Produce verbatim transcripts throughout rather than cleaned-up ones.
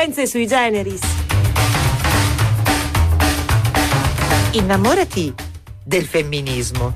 Frequenze sui generis. Innamorati del femminismo.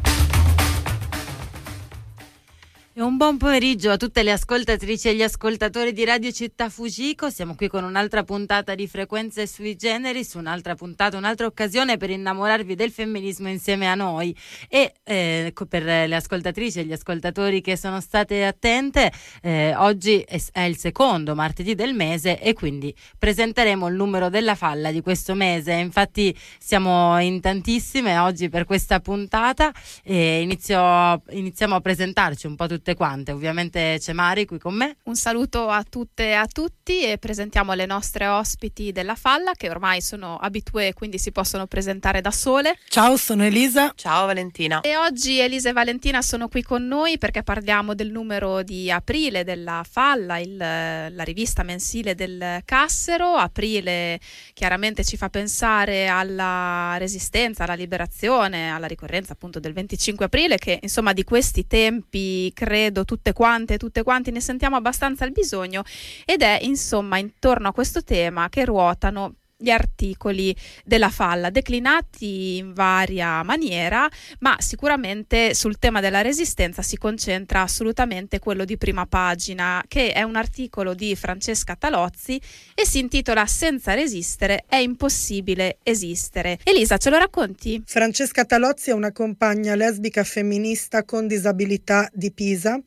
E un buon pomeriggio a tutte le ascoltatrici e gli ascoltatori di Radio Città Fujiko. Siamo qui con un'altra puntata di Frequenze sui generis, un'altra puntata, un'altra occasione per innamorarvi del femminismo insieme a noi. E eh, per le ascoltatrici e gli ascoltatori che sono state attente, eh, oggi è, è il secondo martedì del mese e quindi presenteremo il numero della falla di questo mese. Infatti siamo in tantissime oggi per questa puntata e inizio, iniziamo a presentarci un po' tutti quante. Ovviamente c'è Mari qui con me. Un saluto a tutte e a tutti e presentiamo le nostre ospiti della falla che ormai sono abitué, quindi si possono presentare da sole. Ciao, sono Elisa. Ciao Valentina. E oggi Elisa e Valentina sono qui con noi perché parliamo del numero di aprile della falla, il, la rivista mensile del Cassero. Aprile chiaramente ci fa pensare alla resistenza, alla liberazione, alla ricorrenza appunto del venticinque aprile, che insomma di questi tempi credo tutte quante tutte quanti ne sentiamo abbastanza il bisogno, ed è insomma intorno a questo tema che ruotano gli articoli della falla, declinati in varia maniera, ma sicuramente sul tema della resistenza si concentra assolutamente quello di prima pagina, che è un articolo di Francesca Talozzi e si intitola Senza resistere è impossibile esistere. Elisa, ce lo racconti? Francesca Talozzi è una compagna lesbica femminista con disabilità di Pisa.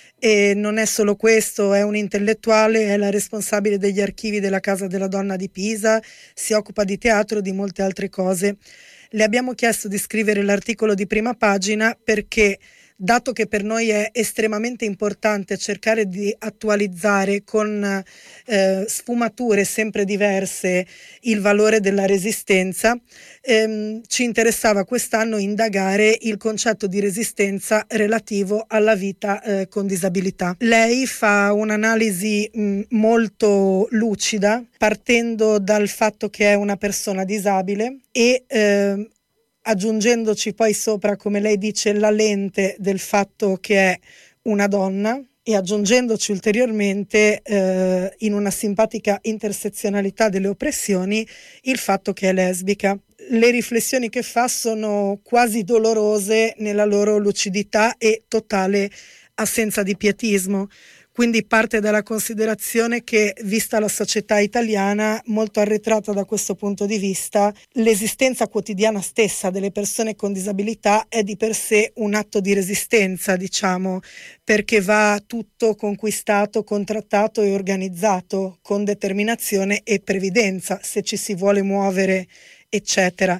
E non è solo questo, è un'intellettuale, è la responsabile degli archivi della Casa della Donna di Pisa, si occupa di teatro e di molte altre cose. Le abbiamo chiesto di scrivere l'articolo di prima pagina perché, dato che per noi è estremamente importante cercare di attualizzare con eh, sfumature sempre diverse il valore della resistenza, ehm, ci interessava quest'anno indagare il concetto di resistenza relativo alla vita eh, con disabilità. Lei fa un'analisi mh, molto lucida, partendo dal fatto che è una persona disabile e eh, aggiungendoci poi sopra, come lei dice, la lente del fatto che è una donna e aggiungendoci ulteriormente eh, in una simpatica intersezionalità delle oppressioni il fatto che è lesbica. Le riflessioni che fa sono quasi dolorose nella loro lucidità e totale assenza di pietismo. Quindi parte dalla considerazione che, vista la società italiana molto arretrata da questo punto di vista, l'esistenza quotidiana stessa delle persone con disabilità è di per sé un atto di resistenza, diciamo, perché va tutto conquistato, contrattato e organizzato con determinazione e previdenza, se ci si vuole muovere, eccetera.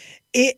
E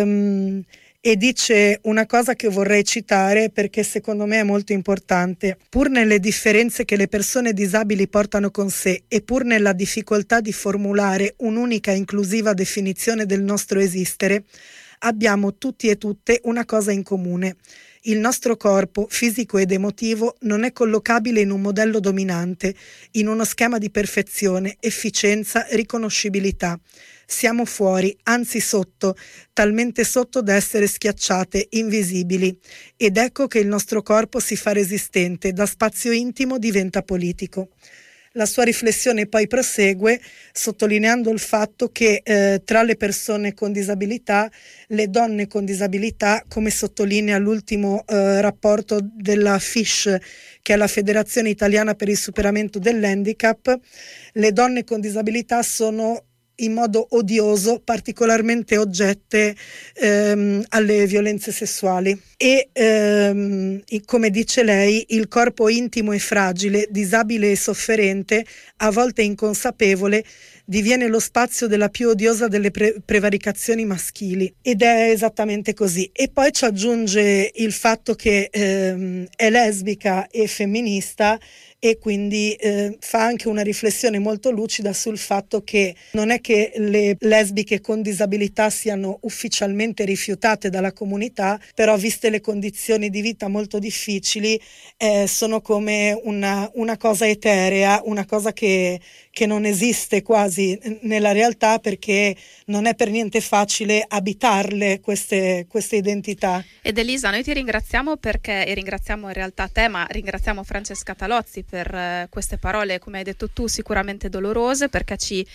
um, E dice una cosa che vorrei citare perché secondo me è molto importante. Pur nelle differenze che le persone disabili portano con sé e pur nella difficoltà di formulare un'unica e inclusiva definizione del nostro esistere, abbiamo tutti e tutte una cosa in comune. Il nostro corpo, fisico ed emotivo, non è collocabile in un modello dominante, in uno schema di perfezione, efficienza, riconoscibilità. Siamo fuori, anzi sotto, talmente sotto da essere schiacciate, invisibili. Ed ecco che il nostro corpo si fa resistente, da spazio intimo diventa politico. La sua riflessione poi prosegue sottolineando il fatto che eh, tra le persone con disabilità, le donne con disabilità, come sottolinea l'ultimo eh, rapporto della F I S H, che è la Federazione Italiana per il Superamento dell'Handicap, le donne con disabilità sono in modo odioso particolarmente oggette ehm, alle violenze sessuali e ehm, come dice lei, il corpo intimo e fragile, disabile e sofferente, a volte inconsapevole, diviene lo spazio della più odiosa delle pre- prevaricazioni maschili, ed è esattamente così. E poi ci aggiunge il fatto che ehm, è lesbica e femminista e quindi eh, fa anche una riflessione molto lucida sul fatto che non è che le lesbiche con disabilità siano ufficialmente rifiutate dalla comunità, però viste le condizioni di vita molto difficili eh, sono come una, una cosa eterea, una cosa che, che non esiste quasi fantasi nella realtà, perché non è per niente facile abitarle queste, queste identità. Ed Elisa, noi ti ringraziamo perché, e ringraziamo in realtà te, ma ringraziamo Francesca Talozzi per eh, queste parole, come hai detto tu, sicuramente dolorose, perché ci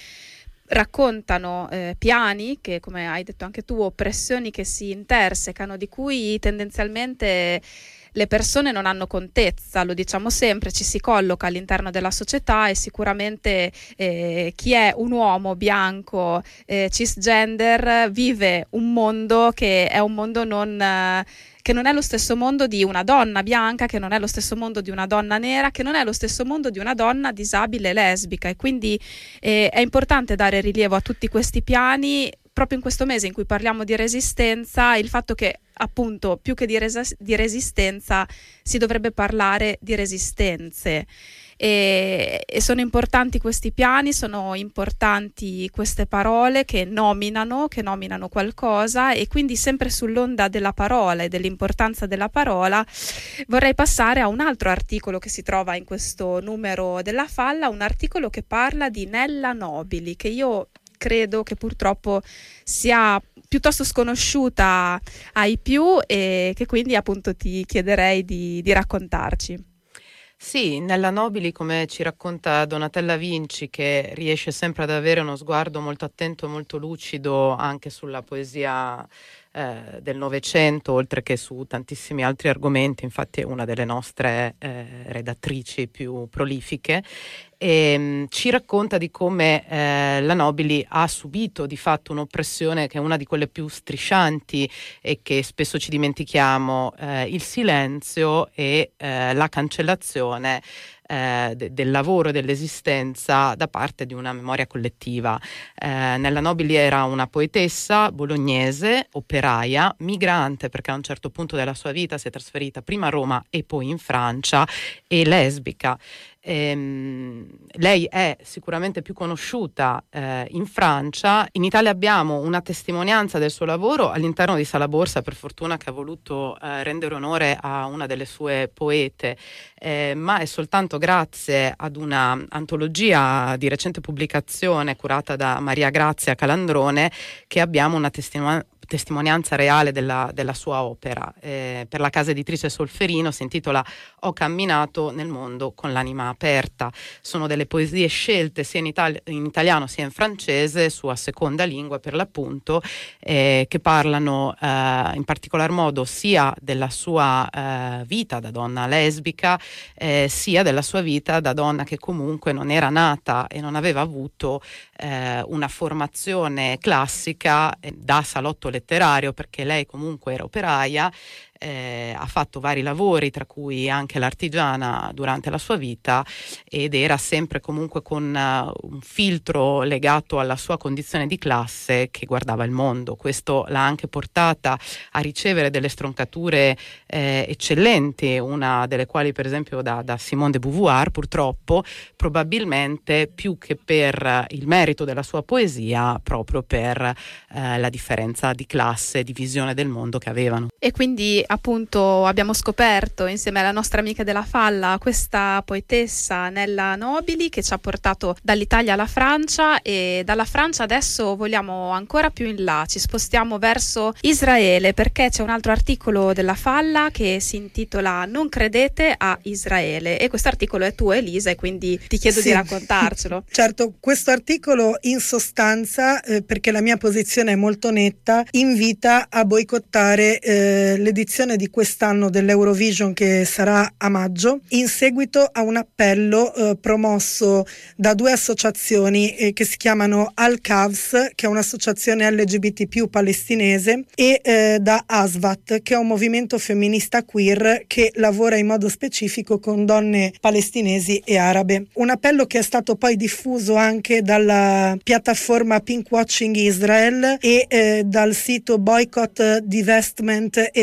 raccontano eh, piani che, come hai detto anche tu, oppressioni che si intersecano, di cui tendenzialmente le persone non hanno contezza, lo diciamo sempre, ci si colloca all'interno della società e sicuramente eh, chi è un uomo bianco eh, cisgender vive un mondo che è un mondo non... Eh, che non è lo stesso mondo di una donna bianca, che non è lo stesso mondo di una donna nera, che non è lo stesso mondo di una donna disabile lesbica, e quindi eh, è importante dare rilievo a tutti questi piani proprio in questo mese in cui parliamo di resistenza, il fatto che appunto più che di, res- di resistenza si dovrebbe parlare di resistenze. E, e sono importanti questi piani, sono importanti queste parole che nominano, che nominano qualcosa, e quindi sempre sull'onda della parola e dell'importanza della parola vorrei passare a un altro articolo che si trova in questo numero della Falla, un articolo che parla di Nella Nobili, che io credo che purtroppo sia piuttosto sconosciuta ai più e che quindi appunto ti chiederei di, di raccontarci. Sì, Nella Nobili, come ci racconta Donatella Vinci, che riesce sempre ad avere uno sguardo molto attento e molto lucido anche sulla poesia eh, del Novecento, oltre che su tantissimi altri argomenti, infatti è una delle nostre eh, redattrici più prolifiche, e mh, ci racconta di come eh, la Nobili ha subito di fatto un'oppressione che è una di quelle più striscianti e che spesso ci dimentichiamo, eh, il silenzio e eh, la cancellazione eh, de- del lavoro e dell'esistenza da parte di una memoria collettiva. Eh, Nella Nobili era una poetessa bolognese, operaia, migrante, perché a un certo punto della sua vita si è trasferita prima a Roma e poi in Francia, e lesbica. Ehm, lei è sicuramente più conosciuta eh, in Francia. In Italia abbiamo una testimonianza del suo lavoro all'interno di Sala Borsa, per fortuna, che ha voluto eh, rendere onore a una delle sue poete, eh, ma è soltanto grazie ad una antologia di recente pubblicazione curata da Maria Grazia Calandrone che abbiamo una testimonianza testimonianza reale della, della sua opera. Eh, per la casa editrice Solferino si intitola Ho camminato nel mondo con l'anima aperta. Sono delle poesie scelte sia in, itali- in italiano sia in francese, sua seconda lingua per l'appunto, eh, che parlano eh, in particolar modo sia della sua eh, vita da donna lesbica, eh, sia della sua vita da donna che comunque non era nata e non aveva avuto eh, una formazione classica eh, da salotto letterario, perché lei comunque era operaia, eh, ha fatto vari lavori, tra cui anche l'artigiana durante la sua vita, ed era sempre comunque con uh, un filtro legato alla sua condizione di classe che guardava il mondo. Questo l'ha anche portata a ricevere delle stroncature eh, eccellenti, una delle quali per esempio da, da Simone de Beauvoir, purtroppo, probabilmente più che per il merito della sua poesia, proprio per eh, la differenza di classe, di visione del mondo che avevano. E quindi appunto abbiamo scoperto insieme alla nostra amica della Falla questa poetessa Nella Nobili che ci ha portato dall'Italia alla Francia, e dalla Francia adesso vogliamo ancora più in là, ci spostiamo verso Israele, perché c'è un altro articolo della Falla che si intitola Non credete a Israele, e questo articolo è tuo, Elisa, e quindi ti chiedo sì. di raccontarcelo. Certo, questo articolo in sostanza, eh, perché la mia posizione è molto netta, invita a boicottare eh, l'edizione di quest'anno dell'Eurovision, che sarà a maggio, in seguito a un appello eh, promosso da due associazioni eh, che si chiamano Al-Kavs, che è un'associazione L G B T più palestinese, e eh, da Asvat, che è un movimento femminista queer che lavora in modo specifico con donne palestinesi e arabe. Un appello che è stato poi diffuso anche dalla piattaforma Pink Watching Israel e eh, dal sito Boycott, Divestment e Sanction,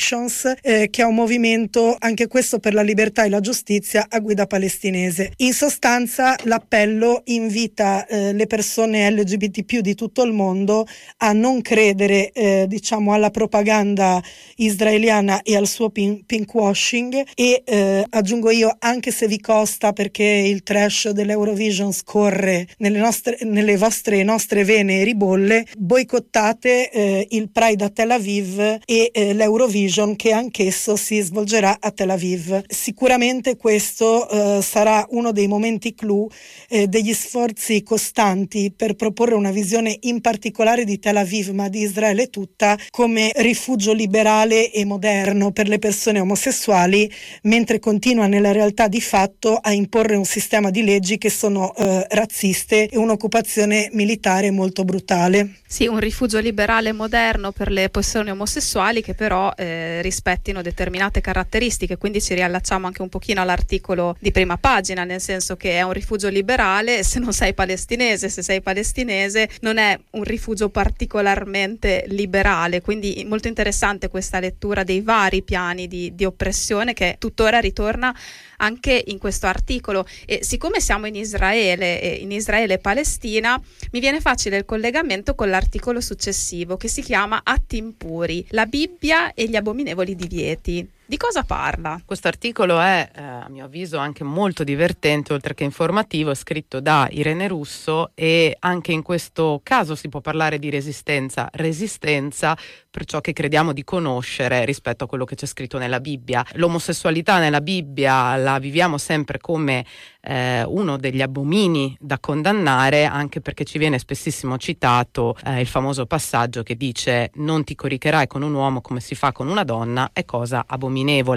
Connections, eh, che è un movimento anche questo per la libertà e la giustizia a guida palestinese. In sostanza l'appello invita eh, le persone L G B T più di tutto il mondo a non credere eh, diciamo alla propaganda israeliana e al suo pin- pinkwashing e eh, aggiungo io, anche se vi costa, perché il trash dell'Eurovision scorre nelle, nostre, nelle vostre nostre vene e ribolle, boicottate eh, il Pride a Tel Aviv e eh, l'Eurovision, che anch'esso si svolgerà a Tel Aviv. Sicuramente questo eh, sarà uno dei momenti clou eh, degli sforzi costanti per proporre una visione in particolare di Tel Aviv, ma di Israele tutta, come rifugio liberale e moderno per le persone omosessuali, mentre continua nella realtà di fatto a imporre un sistema di leggi che sono eh, razziste e un'occupazione militare molto brutale. Sì, un rifugio liberale moderno per le persone omosessuali che però eh, rispettino determinate caratteristiche, quindi ci riallacciamo anche un pochino all'articolo di prima pagina, nel senso che è un rifugio liberale se non sei palestinese, se sei palestinese non è un rifugio particolarmente liberale, quindi molto interessante questa lettura dei vari piani di, di oppressione che tuttora ritorna anche in questo articolo. E siccome siamo in Israele e in Israele e Palestina, mi viene facile il collegamento con l'articolo successivo che si chiama Atti impuri, la Bibbia e gli abominevoli divieti. Di cosa parla? Questo articolo è, eh, a mio avviso, anche molto divertente, oltre che informativo, è scritto da Irene Russo e anche in questo caso si può parlare di resistenza, resistenza per ciò che crediamo di conoscere rispetto a quello che c'è scritto nella Bibbia. L'omosessualità nella Bibbia la viviamo sempre come eh, uno degli abomini da condannare, anche perché ci viene spessissimo citato eh, il famoso passaggio che dice: non ti coricherai con un uomo come si fa con una donna, è cosa abominevole.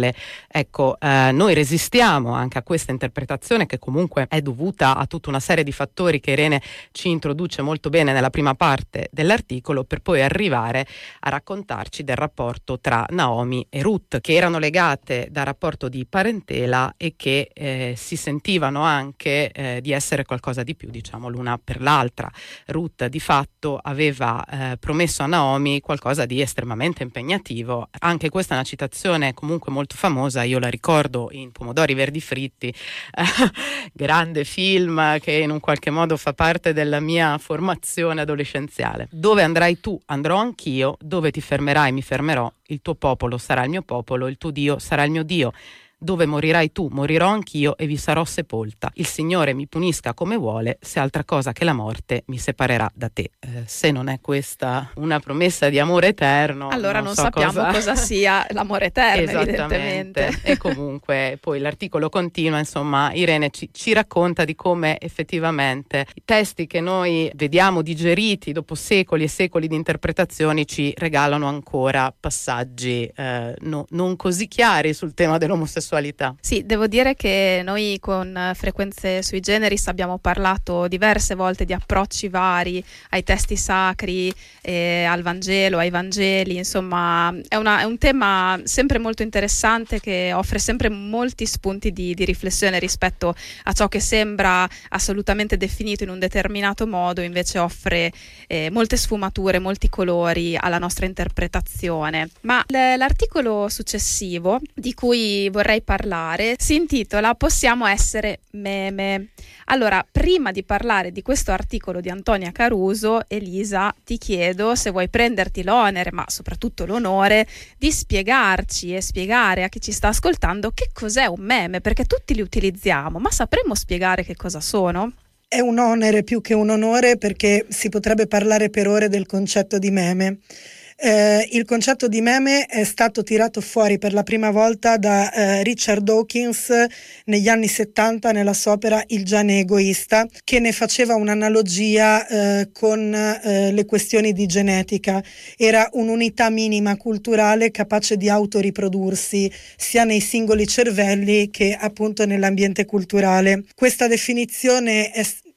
Ecco, eh, noi resistiamo anche a questa interpretazione, che comunque è dovuta a tutta una serie di fattori che Irene ci introduce molto bene nella prima parte dell'articolo, per poi arrivare a raccontarci del rapporto tra Naomi e Ruth, che erano legate da rapporto di parentela e che eh, si sentivano anche eh, di essere qualcosa di più, diciamo, l'una per l'altra. Ruth di fatto aveva eh, promesso a Naomi qualcosa di estremamente impegnativo. Anche questa è una citazione comunque molto famosa, io la ricordo in Pomodori Verdi Fritti, grande film che in un qualche modo fa parte della mia formazione adolescenziale. Dove andrai tu, andrò anch'io, dove ti fermerai, mi fermerò, il tuo popolo sarà il mio popolo, il tuo Dio sarà il mio Dio. Dove morirai tu, morirò anch'io e vi sarò sepolta. Il Signore mi punisca come vuole, se altra cosa che la morte mi separerà da te. Eh, se non è questa una promessa di amore eterno, allora non, non so sappiamo cosa... cosa sia l'amore eterno, esattamente. Evidentemente. E comunque poi l'articolo continua, insomma, Irene ci, ci racconta di come effettivamente i testi che noi vediamo digeriti dopo secoli e secoli di interpretazioni ci regalano ancora passaggi eh, no, non così chiari sul tema dell'omosessualità. Sì, devo dire che noi con Frequenze Sui Generis abbiamo parlato diverse volte di approcci vari ai testi sacri, eh, al Vangelo, ai Vangeli, insomma è, una, è un tema sempre molto interessante che offre sempre molti spunti di, di riflessione rispetto a ciò che sembra assolutamente definito in un determinato modo, invece offre eh, molte sfumature, molti colori alla nostra interpretazione. Ma l- l'articolo successivo di cui vorrei parlare si intitola Possiamo essere meme. Allora, prima di parlare di questo articolo di Antonia Caruso, Elisa, ti chiedo se vuoi prenderti l'onere, ma soprattutto l'onore, di spiegarci e spiegare a chi ci sta ascoltando che cos'è un meme, perché tutti li utilizziamo, ma sapremmo spiegare che cosa sono? È un onere più che un onore, perché si potrebbe parlare per ore del concetto di meme. Eh, il concetto di meme è stato tirato fuori per la prima volta da eh, Richard Dawkins negli anni settanta nella sua opera Il Gianni egoista, che ne faceva un'analogia eh, con eh, le questioni di genetica. Era un'unità minima culturale capace di autoriprodursi sia nei singoli cervelli che appunto nell'ambiente culturale. Questa definizione è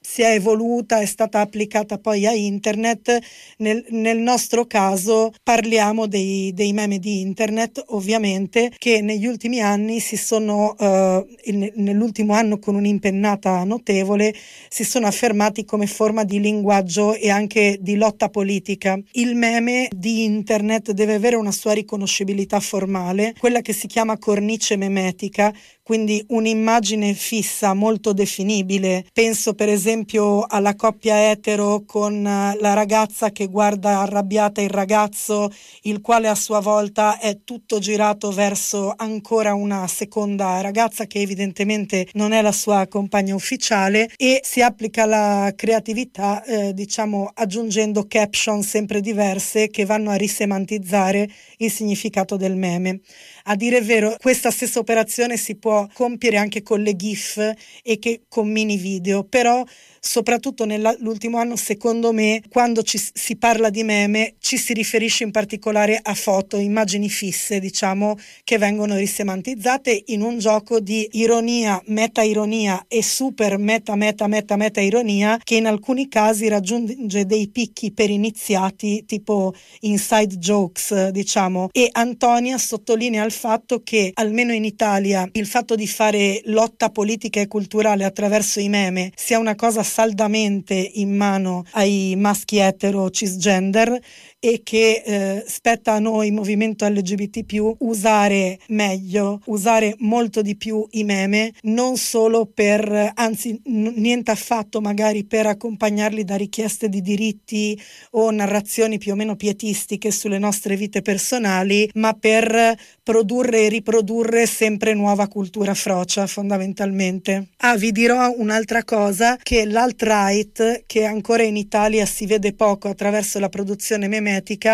si è evoluta, è stata applicata poi a internet. Nel, nel nostro caso parliamo dei, dei meme di internet, ovviamente, che negli ultimi anni si sono, eh, in, nell'ultimo anno con un'impennata notevole, si sono affermati come forma di linguaggio e anche di lotta politica. Il meme di internet deve avere una sua riconoscibilità formale, quella che si chiama cornice memetica, quindi un'immagine fissa molto definibile. Penso per esempio alla coppia etero con la ragazza che guarda arrabbiata il ragazzo, il quale a sua volta è tutto girato verso ancora una seconda ragazza che evidentemente non è la sua compagna ufficiale, e si applica la creatività eh, diciamo aggiungendo caption sempre diverse che vanno a risemantizzare il significato del meme. A dire il vero, questa stessa operazione si può compiere anche con le GIF e che con mini video, però soprattutto nell'ultimo anno, secondo me, quando ci, si parla di meme ci si riferisce in particolare a foto, immagini fisse, diciamo, che vengono risemantizzate in un gioco di ironia, meta-ironia e super meta-meta-meta-meta-ironia, che in alcuni casi raggiunge dei picchi per iniziati, tipo inside jokes, diciamo. E Antonia sottolinea il fatto che, almeno in Italia, il fatto di fare lotta politica e culturale attraverso i meme sia una cosa saldamente in mano ai maschi etero cisgender, e che eh, spetta a noi, movimento L G B T più, usare meglio, usare molto di più i meme, non solo per, anzi n- niente affatto magari per accompagnarli da richieste di diritti o narrazioni più o meno pietistiche sulle nostre vite personali, ma per produrre e riprodurre sempre nuova cultura frocia, fondamentalmente. Ah, vi dirò un'altra cosa, che l'alt-right, che ancora in Italia si vede poco attraverso la produzione meme,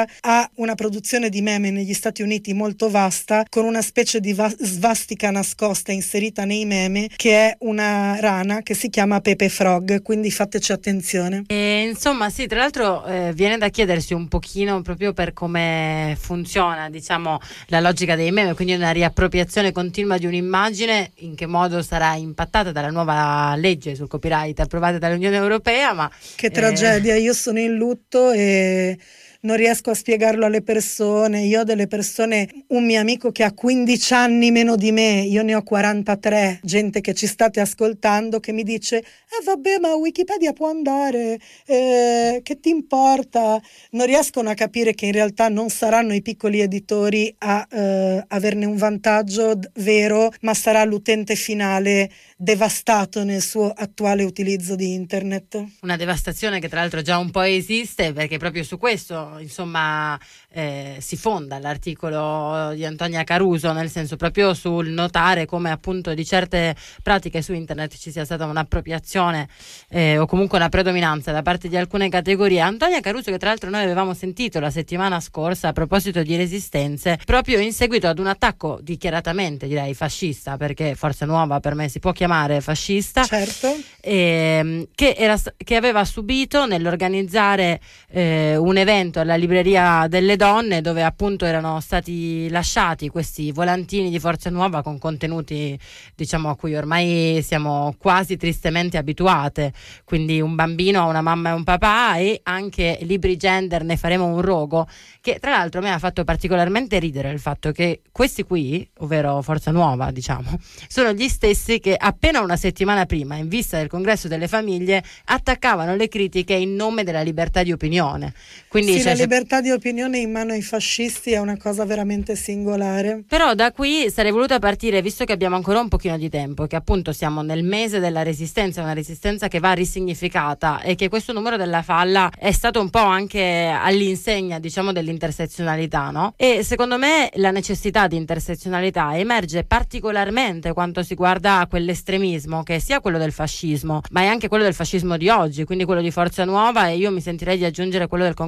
ha una produzione di meme negli Stati Uniti molto vasta, con una specie di va- svastica nascosta inserita nei meme, che è una rana che si chiama Pepe Frog, quindi fateci attenzione. E, insomma, sì, tra l'altro eh, viene da chiedersi un pochino proprio per come funziona, diciamo, la logica dei meme, quindi una riappropriazione continua di un'immagine, in che modo sarà impattata dalla nuova legge sul copyright approvata dall'Unione Europea, ma che eh... tragedia, io sono in lutto e non riesco a spiegarlo alle persone. Io ho delle persone, un mio amico che ha quindici anni meno di me, io ne ho quarantatré, gente che ci state ascoltando, che mi dice eh vabbè, ma Wikipedia può andare, eh, che ti importa? Non riescono a capire che in realtà non saranno i piccoli editori a eh, averne un vantaggio d- vero, ma sarà l'utente finale devastato nel suo attuale utilizzo di internet. Una devastazione che tra l'altro già un po' esiste, perché proprio su questo insomma eh, si fonda l'articolo di Antonia Caruso, nel senso proprio sul notare come appunto di certe pratiche su internet ci sia stata un'appropriazione eh, o comunque una predominanza da parte di alcune categorie. Antonia Caruso, che tra l'altro noi avevamo sentito la settimana scorsa a proposito di Resistenze, proprio in seguito ad un attacco dichiaratamente, direi, fascista, perché Forza Nuova per me si può chiamare fascista, certo, eh, che, era, che aveva subito nell'organizzare eh, un evento alla libreria delle donne, dove appunto erano stati lasciati questi volantini di Forza Nuova con contenuti, diciamo, a cui ormai siamo quasi tristemente abituate, quindi un bambino, una mamma e un papà, e anche libri gender, ne faremo un rogo, che tra l'altro mi ha fatto particolarmente ridere il fatto che questi qui, ovvero Forza Nuova, diciamo, sono gli stessi che appena una settimana prima, in vista del congresso delle famiglie, attaccavano le critiche in nome della libertà di opinione. Quindi sì, cioè, la libertà di opinione in mano ai fascisti è una cosa veramente singolare. Però da qui sarei voluta partire, visto che abbiamo ancora un pochino di tempo, che appunto siamo nel mese della resistenza, una resistenza che va risignificata, e che questo numero della Falla è stato un po' anche all'insegna, diciamo, dell'intersezionalità, no? E secondo me la necessità di intersezionalità emerge particolarmente quando si guarda a quell'estremismo che è sia quello del fascismo, ma è anche quello del fascismo di oggi, quindi quello di Forza Nuova, e io mi sentirei di aggiungere quello del congresso delle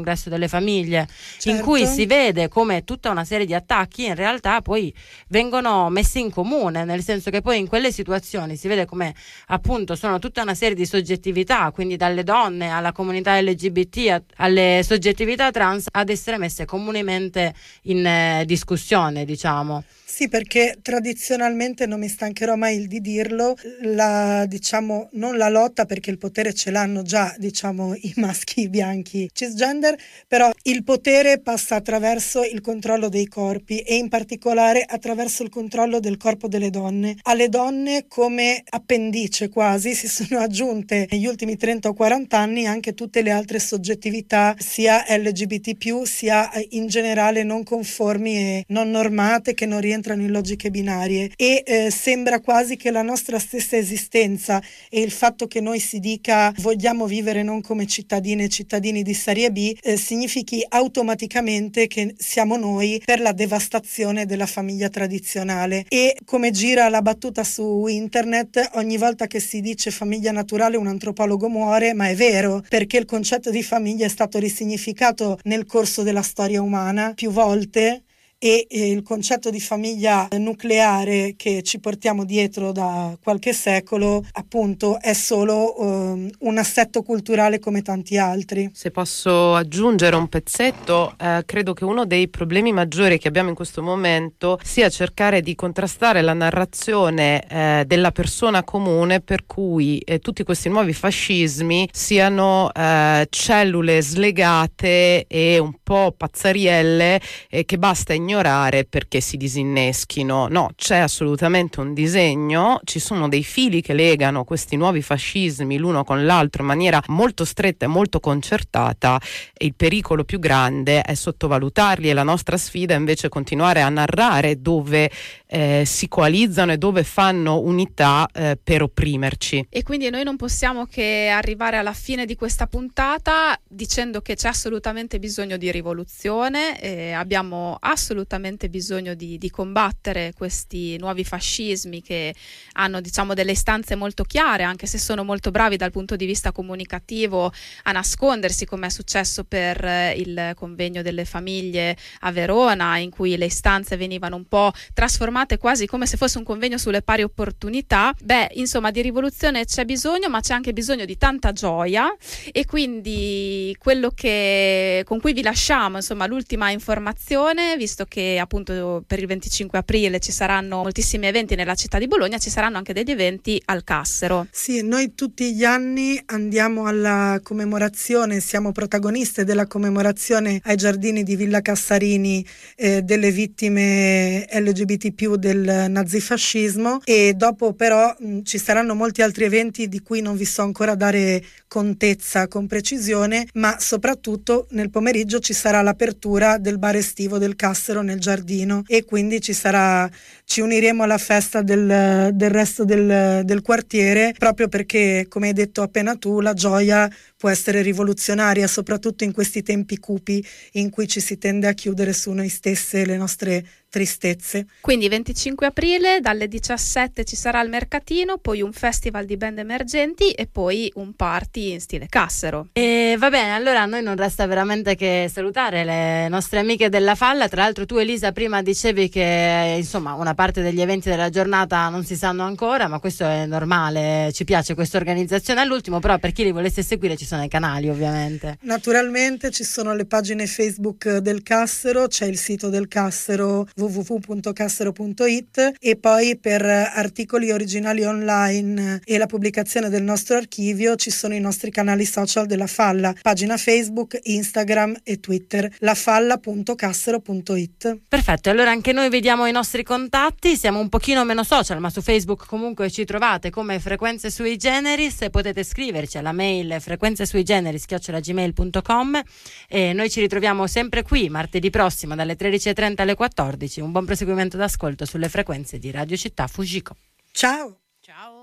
famiglie, certo. in cui si vede come tutta una serie di attacchi in realtà poi vengono messi in comune, nel senso che poi in quelle situazioni si vede come appunto sono tutta una serie di soggettività, quindi dalle donne alla comunità L G B T a, alle soggettività trans, ad essere messe comunemente in eh, discussione, diciamo. Sì, perché tradizionalmente, non mi stancherò mai di dirlo, la, diciamo, non la lotta, perché il potere ce l'hanno già, diciamo, i maschi bianchi cisgender, però il potere passa attraverso il controllo dei corpi e in particolare attraverso il controllo del corpo delle donne. Alle donne come appendice quasi si sono aggiunte negli ultimi trenta o quaranta anni anche tutte le altre soggettività, sia L G B T più, sia in generale non conformi e non normate, che non rientrano in logiche binarie, e eh, sembra quasi che la nostra stessa esistenza e il fatto che noi si dica vogliamo vivere non come cittadine e cittadini di serie B eh, significhi automaticamente che siamo noi per la devastazione della famiglia tradizionale. E come gira la battuta su internet, ogni volta che si dice famiglia naturale un antropologo muore, ma è vero, perché il concetto di famiglia è stato risignificato nel corso della storia umana più volte, e il concetto di famiglia nucleare che ci portiamo dietro da qualche secolo appunto è solo um, un assetto culturale come tanti altri. Se posso aggiungere un pezzetto, eh, credo che uno dei problemi maggiori che abbiamo in questo momento sia cercare di contrastare la narrazione eh, della persona comune, per cui eh, tutti questi nuovi fascismi siano eh, cellule slegate e un po' pazzarielle eh, che basta ignorare perché si disinneschino. No, c'è assolutamente un disegno, ci sono dei fili che legano questi nuovi fascismi l'uno con l'altro in maniera molto stretta e molto concertata, e il pericolo più grande è sottovalutarli, e la nostra sfida è invece continuare a narrare dove eh, si coalizzano e dove fanno unità eh, per opprimerci. E quindi noi non possiamo che arrivare alla fine di questa puntata dicendo che c'è assolutamente bisogno di rivoluzione, e abbiamo assolutamente bisogno di, di combattere questi nuovi fascismi che hanno, diciamo, delle istanze molto chiare, anche se sono molto bravi dal punto di vista comunicativo a nascondersi, come è successo per eh, il convegno delle famiglie a Verona, in cui le istanze venivano un po' trasformate quasi come se fosse un convegno sulle pari opportunità. Beh, insomma, di rivoluzione c'è bisogno, ma c'è anche bisogno di tanta gioia, e quindi quello che con cui vi lasciamo, insomma, l'ultima informazione, visto che appunto per il venticinque aprile ci saranno moltissimi eventi nella città di Bologna, ci saranno anche degli eventi al Cassero. Sì, noi tutti gli anni andiamo alla commemorazione, siamo protagoniste della commemorazione ai giardini di Villa Cassarini eh, delle vittime L G B T più del nazifascismo, e dopo però mh, ci saranno molti altri eventi di cui non vi so ancora dare contezza con precisione, ma soprattutto nel pomeriggio ci sarà l'apertura del bar estivo del Cassero nel giardino, e quindi ci sarà, ci uniremo alla festa del, del resto del, del quartiere, proprio perché, come hai detto appena tu, la gioia può essere rivoluzionaria, soprattutto in questi tempi cupi in cui ci si tende a chiudere su noi stesse, le nostre tristezze. Quindi venticinque aprile dalle diciassette ci sarà il mercatino, poi un festival di band emergenti e poi un party in stile Cassero. E va bene, allora a noi non resta veramente che salutare le nostre amiche della Falla. Tra l'altro tu, Elisa, prima dicevi che insomma una parte degli eventi della giornata non si sanno ancora, ma questo è normale, ci piace questa organizzazione. All'ultimo però, per chi li volesse seguire, ci sono i canali ovviamente. Naturalmente ci sono le pagine Facebook del Cassero, c'è il sito del Cassero w w w punto cassero punto i t, e poi per articoli originali online e la pubblicazione del nostro archivio ci sono i nostri canali social della Falla, pagina Facebook, Instagram e Twitter, lafalla punto cassero punto i t. Perfetto, allora anche noi vediamo i nostri contatti, siamo un pochino meno social, ma su Facebook comunque ci trovate come Frequenze Sui Generis, e potete scriverci alla mail frequenze sui generis chiocciola gmail punto com, e noi ci ritroviamo sempre qui martedì prossimo dalle tredici e trenta alle quattordici. Un buon proseguimento d'ascolto sulle frequenze di Radio Città Fujiko. Ciao! Ciao!